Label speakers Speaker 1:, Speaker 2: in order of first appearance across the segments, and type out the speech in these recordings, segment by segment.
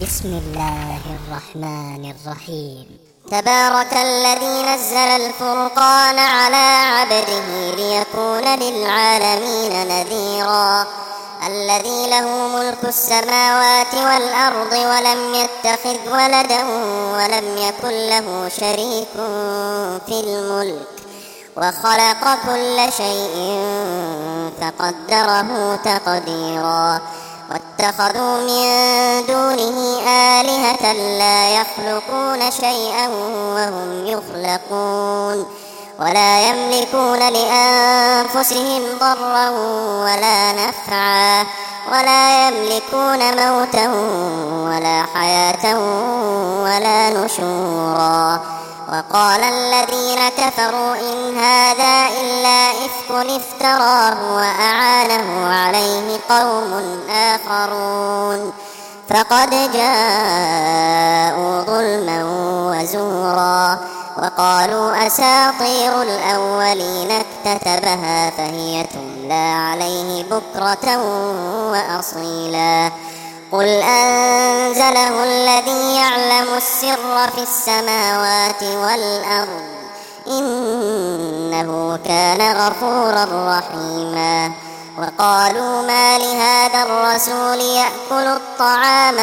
Speaker 1: بسم الله الرحمن الرحيم. تبارك الذي نزل الفرقان على عبده ليكون للعالمين نذيرا. الذي له ملك السماوات والأرض ولم يتخذ ولدا ولم يكن له شريك في الملك وخلق كل شيء فقدره تقديرا. واتخذوا من دونه آلهة لا يخلقون شيئا وهم يخلقون ولا يملكون لأنفسهم ضرا ولا نفعا ولا يملكون موتا ولا حياة ولا نشورا. وقال الذين كفروا إن هذا إلا إفك افتراه وأعانه عليه قوم آخرون فقد جاءوا ظلما وزورا. وقالوا أساطير الأولين اكتتبها فهي تملى عليه بكرة وأصيلا. قل أنزله الذي يعلم السر في السماوات والأرض إنه كان غفورا رحيما. وقالوا ما لهذا الرسول يأكل الطعام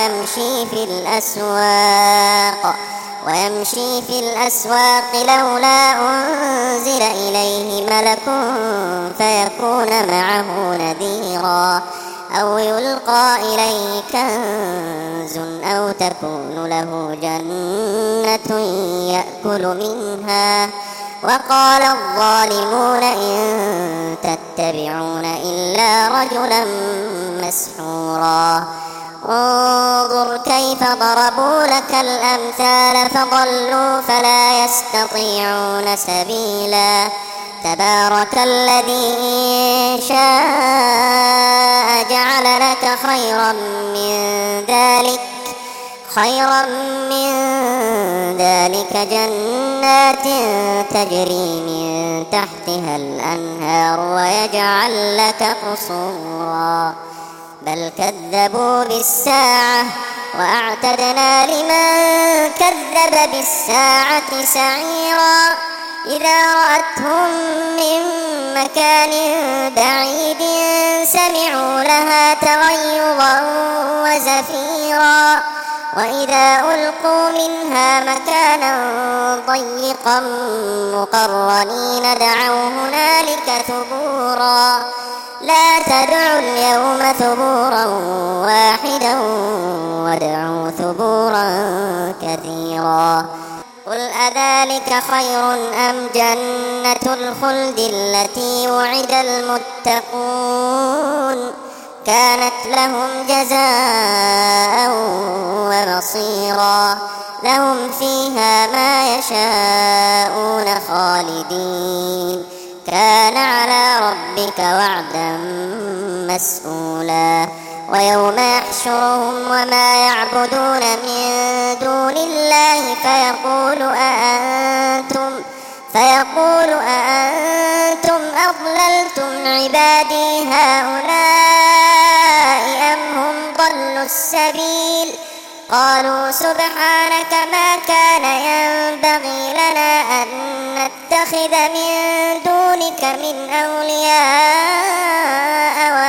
Speaker 1: ويمشي في الأسواق لولا أنزل إليه ملك فيكون معه نذيرا أو يلقى إليه كنز أو تكون له جنة يأكل منها. وقال الظالمون إن تتبعون إلا رجلا مسحورا. انظر كيف ضربوا لك الأمثال فضلوا فلا يستطيعون سبيلا. تبارك الذي إن شاء جعل لك خيرا من ذلك جنات تجري من تحتها الأنهار ويجعل لك قصورا. بل كذبوا بالساعة وأعتدنا لمن كذب بالساعة سعيرا. إذا رأتهم من مكان بعيد سمعوا لها تغيظا وزفيرا. وإذا ألقوا منها مكانا ضيقا مقرنين دعوا هنالك ثبورا. لا تدعوا اليوم ثبورا واحدا وادعوا ثبورا كثيرا. قل أذلك خير أم جنة الخلد التي وعد المتقون كانت لهم جزاء ومصيرا. لهم فيها ما يشاءون خالدين كان على ربك وعدا مسئولا. ويوم يحشرهم وما يعبدون من دون الله فيقول أأنتم أضللتم عبادي هؤلاء أم هم ضلوا السبيل. قالوا سبحانك ما كان ينبغي لنا أن نتخذ من دونك من أولياء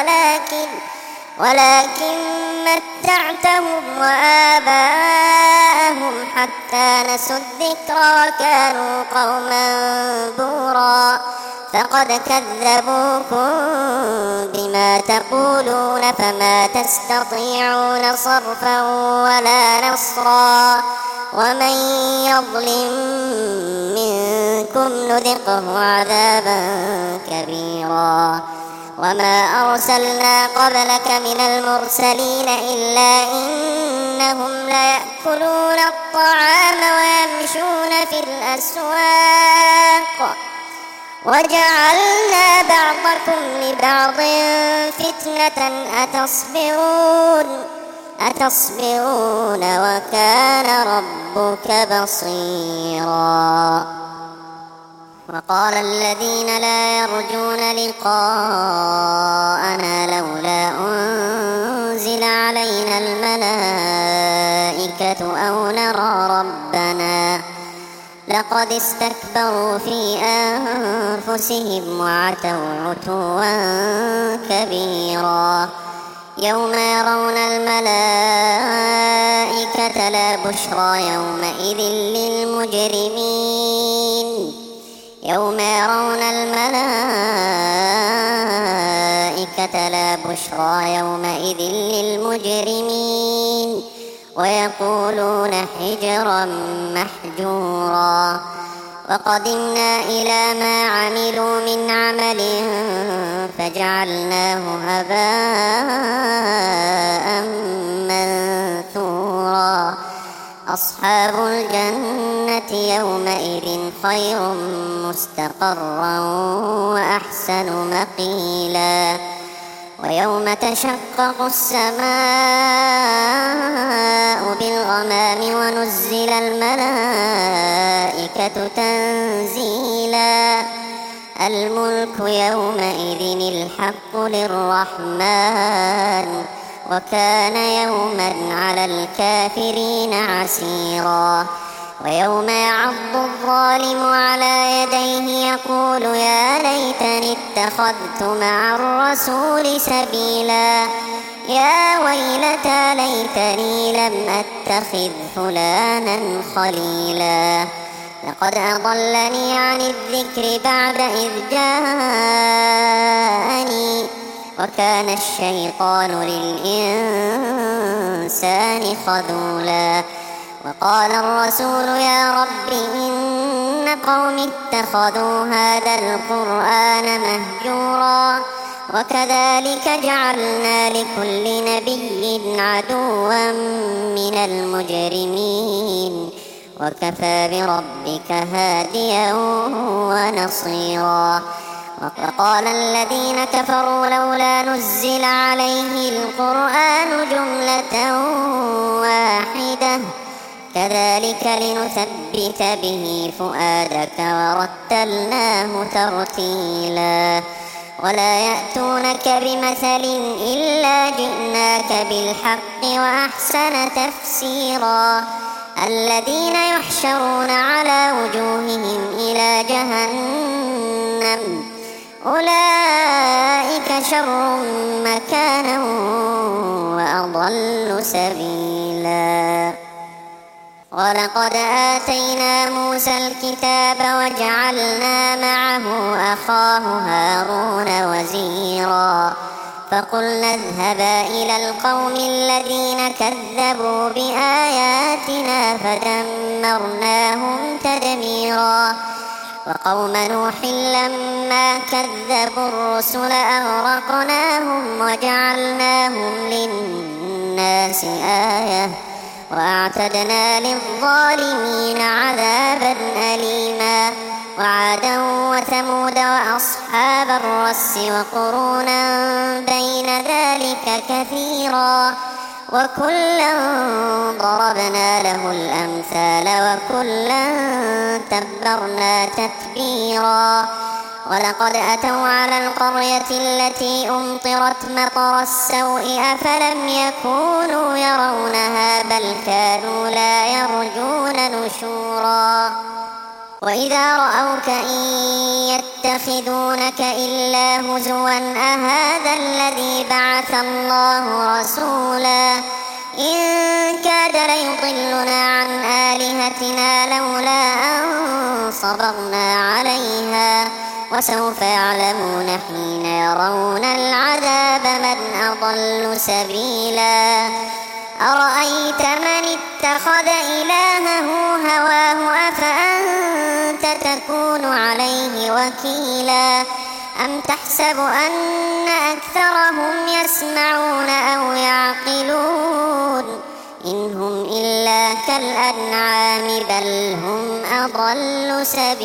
Speaker 1: ولكن متعتهم وآباءهم حتى نسوا الذكر وكانوا قوما بورا. فقد كذبوكم بما تقولون فما تستطيعون صرفا ولا نصرا. ومن يظلم منكم نذقه عذابا كبيرا. وما أرسلنا قبلك من المرسلين إلا إنهم ليأكلون الطعام ويمشون في الأسواق وجعلنا بعضكم لبعض فتنة أتصبرون وكان ربك بصيرا. وقال الذين لا يرجون لقاءنا لولا أنزل علينا الملائكة الملائكة أو نرى ربنا لقد استكبروا في أنفسهم وعتوا عتوا كبيرا يوم يرون الملائكة لا بشرى يومئذ للمجرمين يوم يرون الملائكة لا بشرى يومئذ للمجرمين ويقولون حجرا محجورا وقدمنا إلى ما عملوا من عمل فجعلناه هباء منثورا أصحاب الجنة يومئذ خير مستقرا وأحسن مقيلا ويوم تشقق السماء بالغمام ونزل الملائكة تنزيلا الملك يومئذ الحق للرحمن وكان يوما على الكافرين عسيرا ويوم يعض الظالم على يديه يقول يا ليتني اتخذت مع الرسول سبيلا يا ويلتى ليتني لم أتخذ فلانا خليلا لقد أضلني عن الذكر بعد إذ جاءني وكان الشيطان للإنسان خذولا وقال الرسول يا رب إن قوم اتخذوا هذا القرآن مهجورا وكذلك جعلنا لكل نبي عدوا من المجرمين وكفى بربك هاديا ونصيرا وقال الذين كفروا لولا نزل عليه القرآن جملة واحدة كذلك لنثبت به فؤادك ورتلناه ترتيلا ولا يأتونك بمثل إلا جئناك بالحق وأحسن تفسيرا الذين يحشرون على وجوههم إلى جهنم أولئك شر مكانا وأضل سبيلا ولقد آتينا موسى الكتاب وجعلنا معه أخاه هارون وزيرا فقلنا اذهبا إلى القوم الذين كذبوا بآياتنا فدمرناهم تدميرا وقوم نوح لما كذبوا الرسل أغرقناهم وجعلناهم للناس آية وأعتدنا للظالمين عذابا أليما وعادا وثمود وأصحاب الرس وقرونا بين ذلك كثيرا وكلا ضربنا له الأمثال وكلا تبرنا تتبيرا ولقد أتوا على القرية التي أمطرت مطر السوء أفلم يكونوا يرونها بل كانوا لا يرجون نشورا وإذا رأوك إن يتخذونك إلا هزوا أهذا الذي بعث الله رسولا إن كاد ليضلنا عن آلهتنا لولا أن صبرنا عليها وسوف يعلمون حين يرون العذاب من أضل سبيلا أرأيت من اتخذ إلهه هواه أفأنت تكون عليه وكيلا أم تحسب أن أكثرهم يسمعون أو يعقلون إن هم إلا كالأنعام بل هم أضل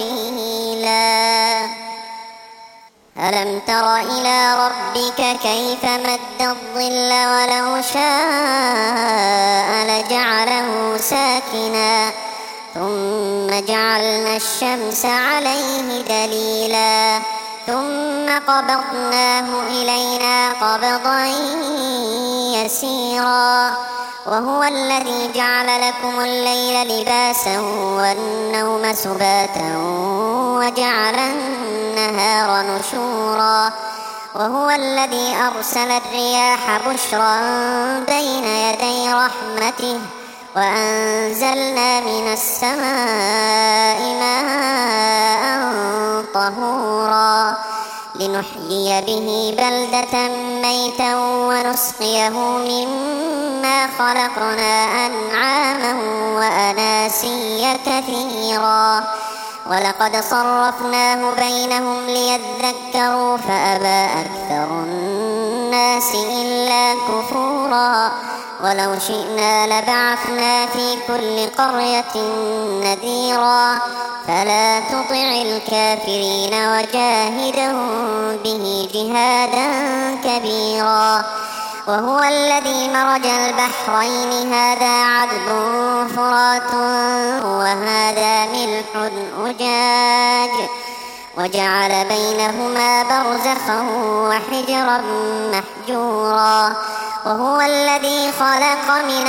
Speaker 1: سبيلا ألم تر إلى ربك كيف مد الظل ولو شاء لجعله ساكنا ثم جعلنا الشمس عليه دليلا ثم قبضناه إلينا قبضا يسيرا وهو الذي جعل لكم الليل لباسا والنوم سباتا وجعل النهار نشورا وهو الذي أرسل الرياح بشرا بين يدي رحمته وأنزلنا من السماء ماء طهورا لنحيي به بلدة ميتا ونسقيه مما خلقنا أنعاما وأناسيا كثيرا ولقد صرفناه بينهم ليذكروا فأبى أكثر الناس إلا كفورا ولو شئنا لبعثنا في كل قرية نذيرا فلا تطع الكافرين وجاهدهم به جهادا كبيرا وهو الذي مرج البحرين هذا عذب فرات وهذا ملح أجاج وجعل بينهما برزخا وحجرا محجورا وهو الذي خلق من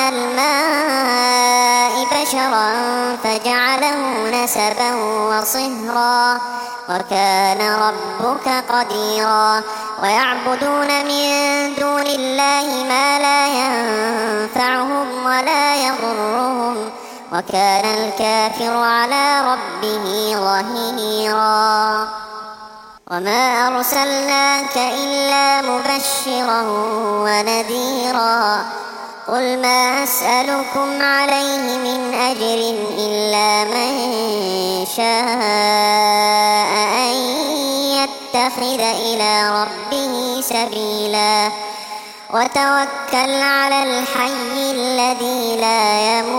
Speaker 1: الماء بشرا فجعله نسبا وصهرا وكان ربك قديرا ويعبدون من دون الله ما لا ينفعهم ولا يضرهم وكان الكافر على ربه ظهيرا وما أرسلناك إلا مبشرا ونذيرا قل ما أسألكم عليه من أجر إلا من شاء أن يتخذ إلى ربه سبيلا وتوكل على الحي الذي لا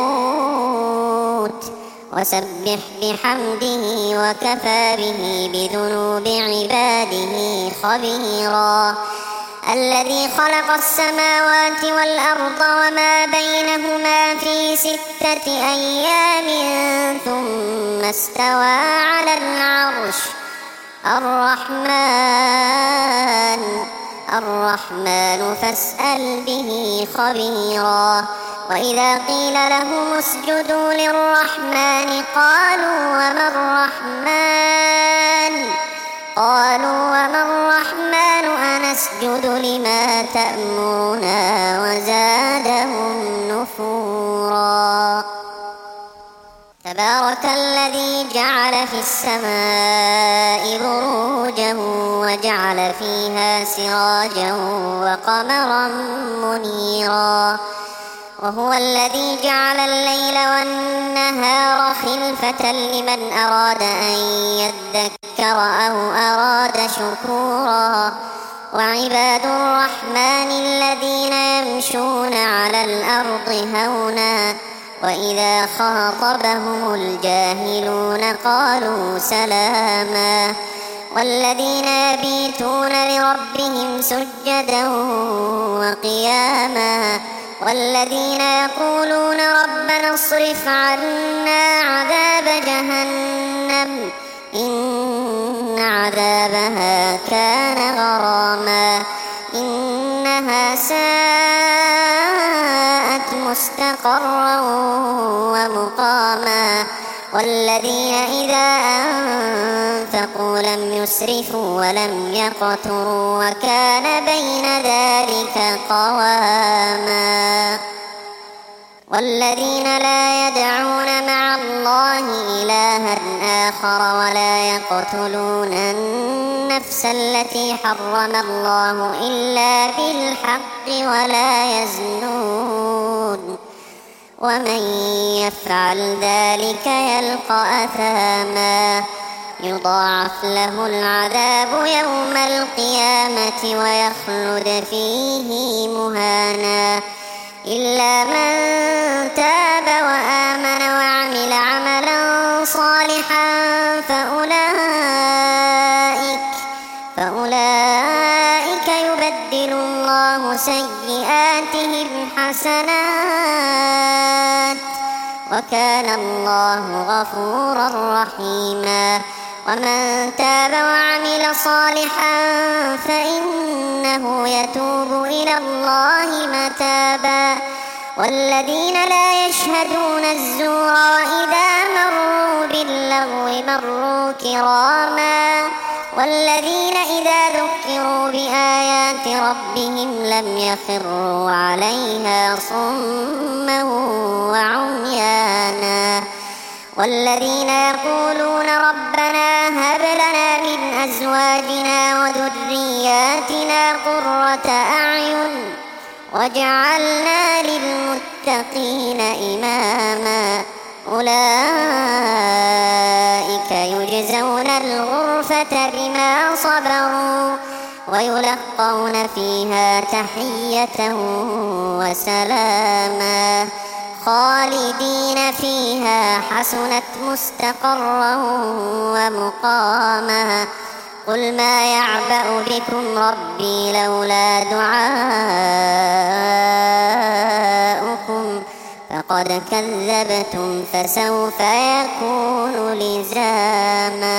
Speaker 1: يموت وسبح بحمده وكفى به بذنوب عباده خبيرا الذي خلق السماوات والأرض وما بينهما في 6 أيام ثم استوى على العرش الرحمن فاسأل به خبيرا وإذا قيل لهم اسجدوا للرحمن قالوا وما الرحمن أنسجد لما تأمرنا وزادهم نفورا تبارك الذي جعل في السماء بروجا وجعل فيها سراجا وقمرا منيرا وهو الذي جعل الليل والنهار خلفة لمن أراد أن يذكر أو أراد شكورا وعباد الرحمن الذين يمشون على الأرض هونا وإذا خاطبهم الجاهلون قالوا سلاما والذين يبيتون لربهم سجدا وقياما والذين يقولون ربنا اصرف عنا عذاب جهنم إن عذابها كان غراما إنها ساءت مستقرا ومقاما والذين إذا أنفقوا لم يسرفوا ولم يقتروا وكان بين ذلك قواما والذين لا يدعون مع الله إلها آخر ولا يقتلون النفس التي حرم الله إلا بالحق ولا يزنون ومن يفعل ذلك يلقى أثاما يضاعف له العذاب يوم القيامة ويخلد فيه مهانا إلا من تاب وآمن وعمل عملا صالحا فأولئك يبدل الله سيئاتهم حسنات وكان الله غفورا رحيما ومن تاب وعمل صالحا فإنه يتوب إلى الله متابا والذين لا يشهدون الزور وإذا مروا باللغو مروا كراما والذين إذا ذكروا بآيات ربهم لم يخروا عليها صما وعميانا والذين يقولون ربنا هب لنا من أزواجنا وذرياتنا قرة أعين واجعلنا للمتقين إماما أولئك يجزون الغرفة بما صبروا ويلقون فيها تحية وسلاما خالدين فيها حسنت مستقرا ومقاما قل ما يعبأ بكم ربي لولا دعاؤكم فقد كذبتم فسوف يكون لزاما.